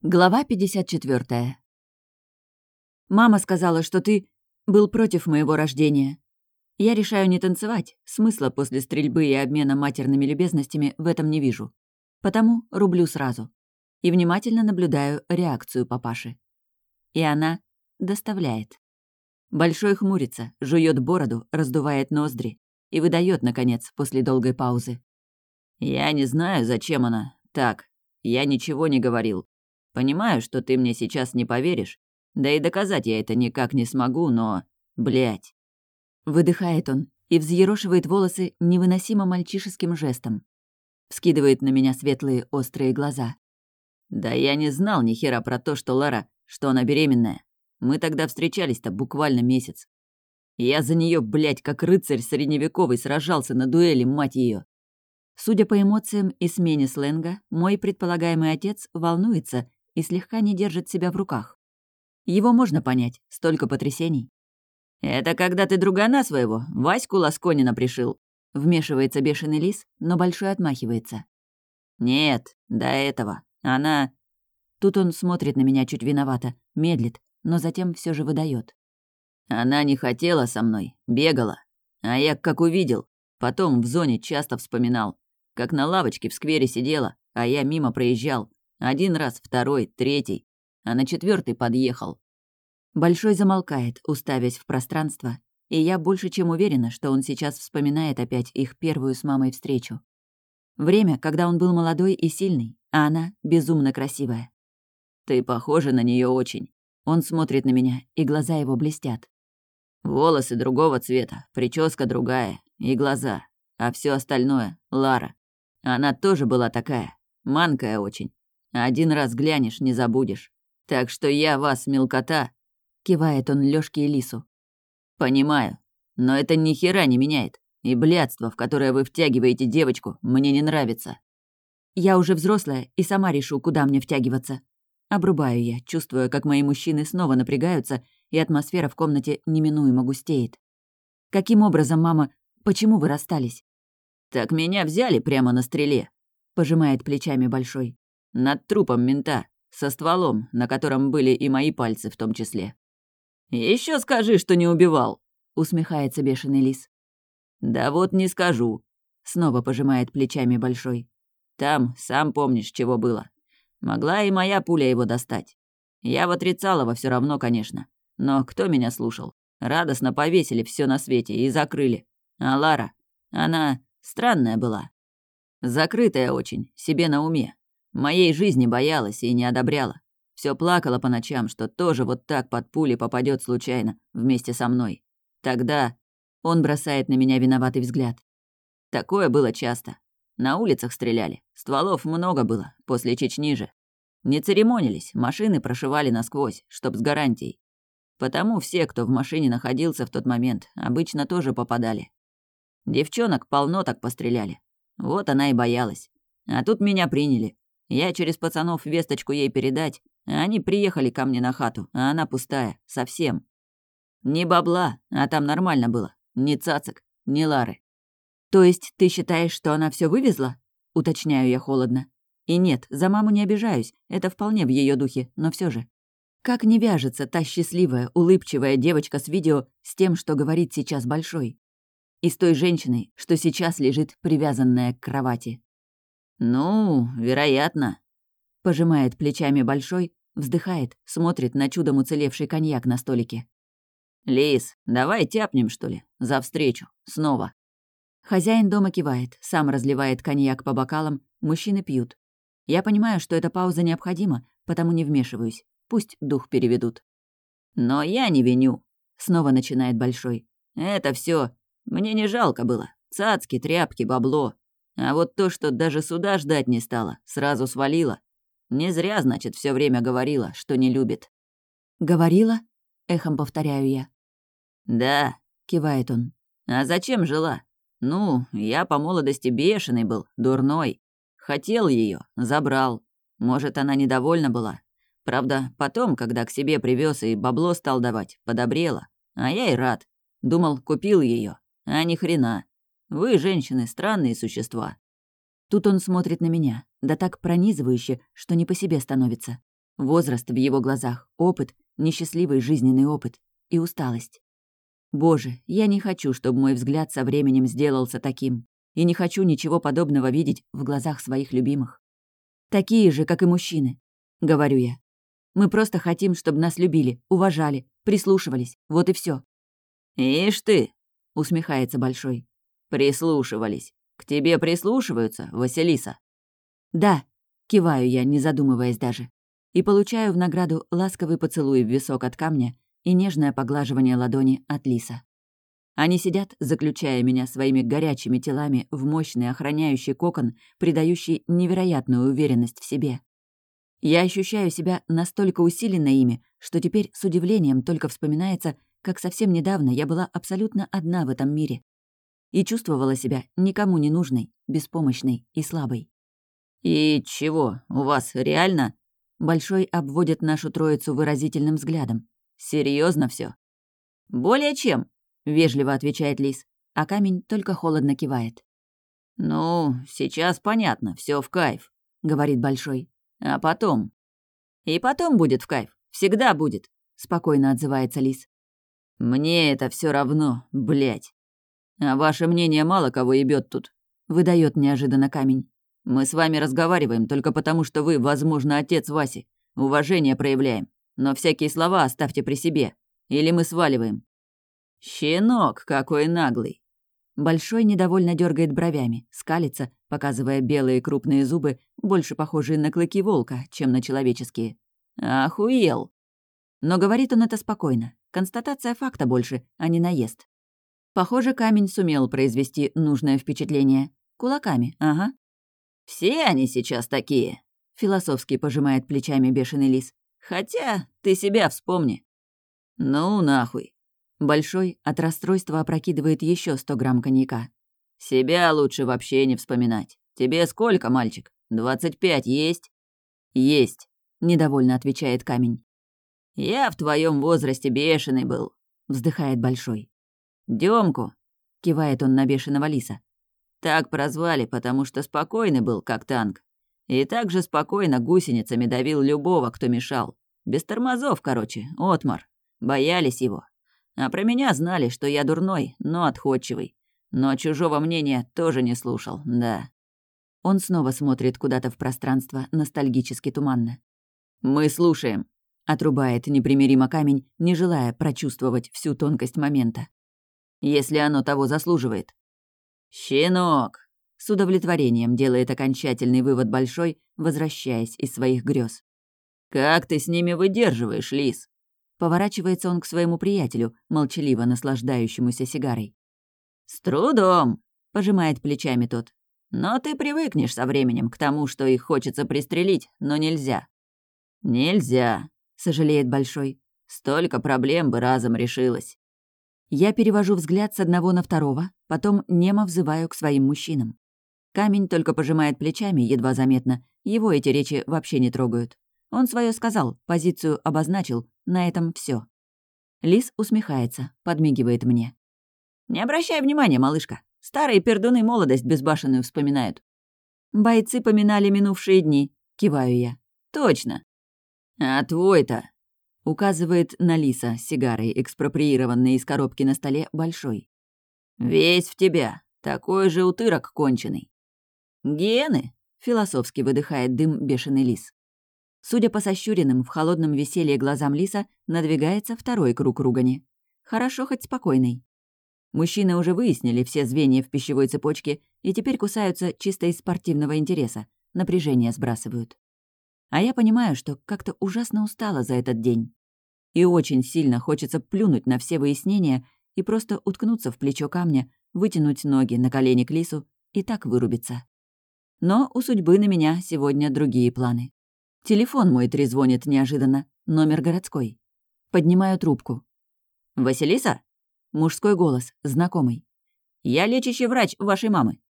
Глава 54. Мама сказала, что ты был против моего рождения. Я решаю не танцевать, смысла после стрельбы и обмена матерными любезностями в этом не вижу. Потому рублю сразу. И внимательно наблюдаю реакцию папаши. И она доставляет. Большой хмурится, жует бороду, раздувает ноздри и выдает, наконец, после долгой паузы. «Я не знаю, зачем она. Так, я ничего не говорил. Понимаю, что ты мне сейчас не поверишь, да и доказать я это никак не смогу, но... Блядь!» Выдыхает он и взъерошивает волосы невыносимо мальчишеским жестом. Вскидывает на меня светлые острые глаза. «Да я не знал ни хера про то, что Лара, что она беременная. Мы тогда встречались-то буквально месяц. Я за нее, блядь, как рыцарь средневековый сражался на дуэли, мать ее. Судя по эмоциям и смене сленга, мой предполагаемый отец волнуется и слегка не держит себя в руках. Его можно понять, столько потрясений. «Это когда ты другана своего, Ваську Ласконина пришил?» Вмешивается бешеный лис, но Большой отмахивается. «Нет, до этого. Она...» Тут он смотрит на меня чуть виновато, медлит, но затем все же выдает. «Она не хотела со мной, бегала. А я как увидел, потом в зоне часто вспоминал, как на лавочке в сквере сидела, а я мимо проезжал. Один раз, второй, третий, а на четвертый подъехал». Большой замолкает, уставясь в пространство, и я больше чем уверена, что он сейчас вспоминает опять их первую с мамой встречу. Время, когда он был молодой и сильный, а она безумно красивая. «Ты похожа на нее очень». Он смотрит на меня, и глаза его блестят. «Волосы другого цвета, прическа другая, и глаза, а все остальное — Лара. Она тоже была такая, манкая очень. Один раз глянешь, не забудешь. Так что я вас, мелкота...» Кивает он Лёшке и Лису. «Понимаю, но это ни хера не меняет. И блядство, в которое вы втягиваете девочку, мне не нравится». «Я уже взрослая и сама решу, куда мне втягиваться». Обрубаю я, чувствуя, как мои мужчины снова напрягаются, и атмосфера в комнате неминуемо густеет. «Каким образом, мама, почему вы расстались?» «Так меня взяли прямо на стреле», — пожимает плечами Большой. «Над трупом мента, со стволом, на котором были и мои пальцы в том числе». «Еще скажи, что не убивал», — усмехается бешеный лис. «Да вот не скажу», — снова пожимает плечами Большой. «Там, сам помнишь, чего было. Могла и моя пуля его достать. Я в отрицалово все равно, конечно. Но кто меня слушал? Радостно повесили все на свете и закрыли. А Лара, она странная была. Закрытая очень, себе на уме. Моей жизни боялась и не одобряла. Все плакала по ночам, что тоже вот так под пули попадет случайно вместе со мной. Тогда он бросает на меня виноватый взгляд. Такое было часто. На улицах стреляли. Стволов много было, после Чечни же. Не церемонились, машины прошивали насквозь, чтоб с гарантией. Потому все, кто в машине находился в тот момент, обычно тоже попадали. Девчонок полно так постреляли. Вот она и боялась. А тут меня приняли. Я через пацанов весточку ей передать, а они приехали ко мне на хату, а она пустая, совсем. Ни бабла, а там нормально было. Ни цацок, ни Лары. «То есть ты считаешь, что она все вывезла?» — уточняю я холодно. И нет, за маму не обижаюсь, это вполне в ее духе, но все же. Как не вяжется та счастливая, улыбчивая девочка с видео с тем, что говорит сейчас Большой? И с той женщиной, что сейчас лежит привязанная к кровати. «Ну, вероятно», — пожимает плечами Большой, вздыхает, смотрит на чудом уцелевший коньяк на столике. «Лис, давай тяпнем, что ли, за встречу, снова». Хозяин дома кивает, сам разливает коньяк по бокалам, мужчины пьют. Я понимаю, что эта пауза необходима, потому не вмешиваюсь. Пусть дух переведут. «Но я не виню», — снова начинает Большой. «Это все мне не жалко было. Цацки, тряпки, бабло. А вот то, что даже суда ждать не стала, сразу свалила. Не зря, значит, все время говорила, что не любит». «Говорила?» — эхом повторяю я. «Да», — кивает он. «А зачем жила? Ну, я по молодости бешеный был, дурной. Хотел ее, забрал. Может, она недовольна была. Правда, потом, когда к себе привез и бабло стал давать, подобрела. А я и рад. Думал, купил ее. А ни хрена. Вы, женщины, странные существа». Тут он смотрит на меня, да так пронизывающе, что не по себе становится. Возраст в его глазах, опыт, несчастливый жизненный опыт и усталость. Боже, я не хочу, чтобы мой взгляд со временем сделался таким. И не хочу ничего подобного видеть в глазах своих любимых. Такие же, как и мужчины, говорю я. Мы просто хотим, чтобы нас любили, уважали, прислушивались. Вот и все. «Ишь ты!» — усмехается Большой. «Прислушивались. К тебе прислушиваются, Василиса?» «Да», — киваю я, не задумываясь даже. И получаю в награду ласковый поцелуй в висок от камня и нежное поглаживание ладони от Лиса. Они сидят, заключая меня своими горячими телами в мощный охраняющий кокон, придающий невероятную уверенность в себе. Я ощущаю себя настолько усиленно ими, что теперь с удивлением только вспоминается, как совсем недавно я была абсолютно одна в этом мире. И чувствовала себя никому не нужной, беспомощной и слабой. «И чего, у вас реально?» Большой обводит нашу троицу выразительным взглядом. Серьезно все? «Более чем», — вежливо отвечает Лис, а камень только холодно кивает. «Ну, сейчас понятно, все в кайф», — говорит Большой. «А потом?» «И потом будет в кайф, всегда будет», — спокойно отзывается Лис. «Мне это все равно, блядь. А ваше мнение мало кого ебет тут», — выдает неожиданно камень. «Мы с вами разговариваем только потому, что вы, возможно, отец Васи. Уважение проявляем. Но всякие слова оставьте при себе. Или мы сваливаем». «Щенок какой наглый!» Большой недовольно дергает бровями, скалится, показывая белые крупные зубы, больше похожие на клыки волка, чем на человеческие. «Охуел!» Но говорит он это спокойно. Констатация факта больше, а не наезд. Похоже, камень сумел произвести нужное впечатление. Кулаками, ага. «Все они сейчас такие», — философски пожимает плечами бешеный лис. «Хотя ты себя вспомни». «Ну нахуй». Большой от расстройства опрокидывает еще 100 грамм коньяка. «Себя лучше вообще не вспоминать. Тебе сколько, мальчик? 25 есть?» «Есть», — недовольно отвечает камень. «Я в твоем возрасте бешеный был», — вздыхает Большой. «Дёмку», — кивает он на бешеного лиса. «Так прозвали, потому что спокойный был, как танк. И так же спокойно гусеницами давил любого, кто мешал. Без тормозов, короче, отмор. Боялись его. А про меня знали, что я дурной, но отходчивый. Но чужого мнения тоже не слушал, да». Он снова смотрит куда-то в пространство, ностальгически туманно. «Мы слушаем», — отрубает непримиримо камень, не желая прочувствовать всю тонкость момента. «Если оно того заслуживает». «Щенок!» — с удовлетворением делает окончательный вывод Большой, возвращаясь из своих грез. «Как ты с ними выдерживаешь, лис?» Поворачивается он к своему приятелю, молчаливо наслаждающемуся сигарой. «С трудом!» — пожимает плечами тот. «Но ты привыкнешь со временем к тому, что их хочется пристрелить, но нельзя». «Нельзя», — сожалеет Большой. «Столько проблем бы разом решилось». Я перевожу взгляд с одного на второго, потом немо взываю к своим мужчинам. Камень только пожимает плечами, едва заметно, его эти речи вообще не трогают. Он свое сказал, позицию обозначил, на этом все. Лис усмехается, подмигивает мне. «Не обращай внимания, малышка. Старые пердуны молодость безбашенную вспоминают». «Бойцы поминали минувшие дни», — киваю я. «Точно». «А твой-то?» — указывает на лиса с сигарой, экспроприированной из коробки на столе, Большой. «Весь в тебя. Такой же утырок конченый». «Гены?» — философски выдыхает дым бешеный лис. Судя по сощуренным в холодном веселье глазам лиса, надвигается второй круг ругани. Хорошо хоть спокойный. Мужчины уже выяснили все звенья в пищевой цепочке и теперь кусаются чисто из спортивного интереса, напряжение сбрасывают. А я понимаю, что как-то ужасно устала за этот день. И очень сильно хочется плюнуть на все выяснения и просто уткнуться в плечо камня, вытянуть ноги на колени к лису и так вырубиться. Но у судьбы на меня сегодня другие планы. Телефон мой трезвонит неожиданно, номер городской. Поднимаю трубку. «Василиса?» Мужской голос, знакомый. «Я лечащий врач вашей мамы.